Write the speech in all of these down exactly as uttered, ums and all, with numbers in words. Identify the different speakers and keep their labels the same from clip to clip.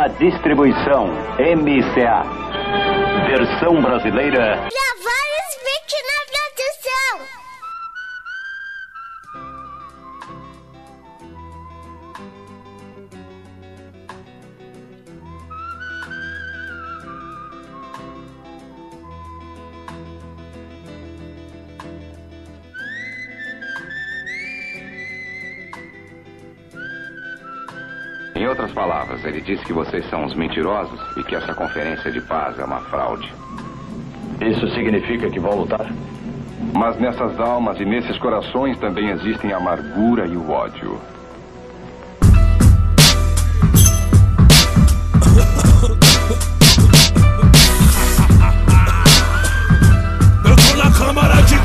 Speaker 1: Uma distribuição M C A. Versão brasileira.
Speaker 2: Vários vítimas da atenção.
Speaker 3: Em outras palavras, ele disse que vocês são os mentirosos e que essa conferência de paz é uma fraude.
Speaker 1: Isso significa que vão lutar?
Speaker 3: Mas nessas almas e nesses corações também existem a amargura e o ódio.
Speaker 4: Eu tô na câmara de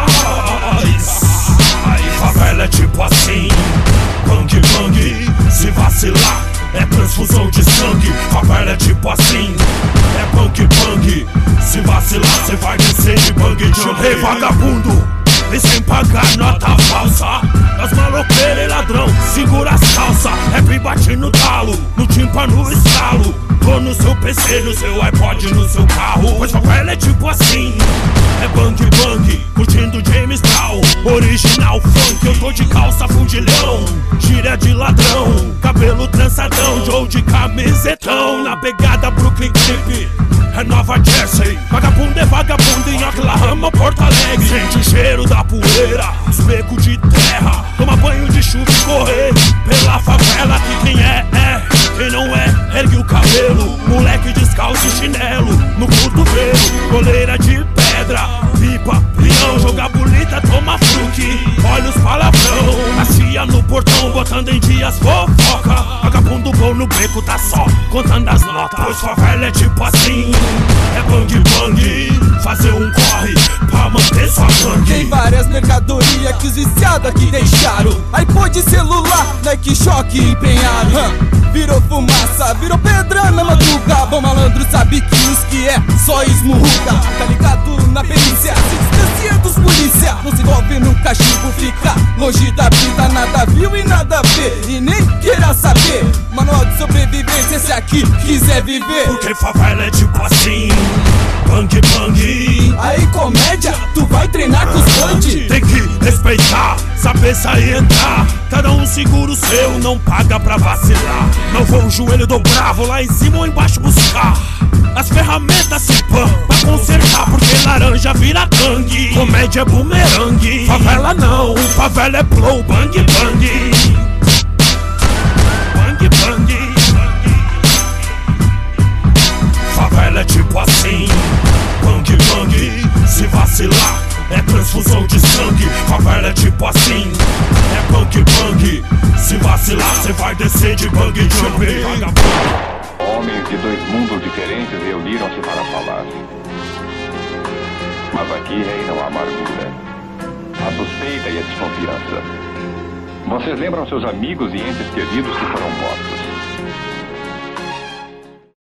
Speaker 4: gás. Aí favela é tipo assim. Bang bang, se vacilar é transfusão de sangue. Favela é tipo assim. É bang bang, se vacilar cê vai descer de bang jump. Ei vagabundo, vem sem pagar nota falsa. As maloqueiras e ladrão, segura as calças. Rap bate no talo, no tímpano estalo. Tô no seu P C, no seu iPod, no seu carro. Pois favela é tipo assim. É bang bang, curtindo James Brown. Original funk, eu tô de calça fundilhão. Gíria de ladrão, cabelo trançadão. Joe de camisetão, na pegada Brooklyn Clip. É Nova Jersey, vagabundo é vagabundo em Oklahoma, Porto Alegre. Sente o cheiro da poeira, os becos de terra. Toma banho de chuva e correr pela favela. Que quem é, é, quem não é, ergue o cabelo. Moleque descalço e chinelo no cotovelo. Goleira de pedra, pipa, peão. Jogar bolita, toma fruque, olha os palavrão. A cia no portão, botando em dias fofoca. Vagabundo bom no beco, tá só contando as notas. Pois favela é tipo assim. É bang bang, fazer um corre pra manter sua gangue.
Speaker 5: Tem várias mercadorias que os viciados aqui deixaram. iPod, celular, Nike, choque empenharam. Hum, virou fumaça, virou pedra na madruga. Bom malandro sabe que os que é só esmurruga. Tá ligado na perícia, se distancia dos polícia. Não se envolve no cachimbo, fica longe da vida. Nada viu e nada vê, e nem queira saber. Manual de sobrevivência, esse aqui quiser viver.
Speaker 4: Porque favela é tipo assim. Bang bang.
Speaker 5: Aí comédia, tu vai treinar com os bandes.
Speaker 4: Tem que respeitar, saber sair e entrar. Cada um segura o seu, não paga pra vacilar. Não vou o joelho dobrar, vou lá em cima ou embaixo buscar as ferramentas se pã pra consertar. Porque laranja vira gangue, comédia é bumerangue. Favela não, favela é blow, bang bang. Bang bang. Favela é tipo assim. Bang bang, se vacilar é transfusão de sangue. Favela é tipo assim. É bang bang, se vacilar cê vai descer de bang jump.
Speaker 3: Homens de dois mundos diferentes reuniram-se para falar. Mas aqui reinam a amargura, a suspeita e a desconfiança. Vocês lembram seus amigos e entes queridos que foram mortos.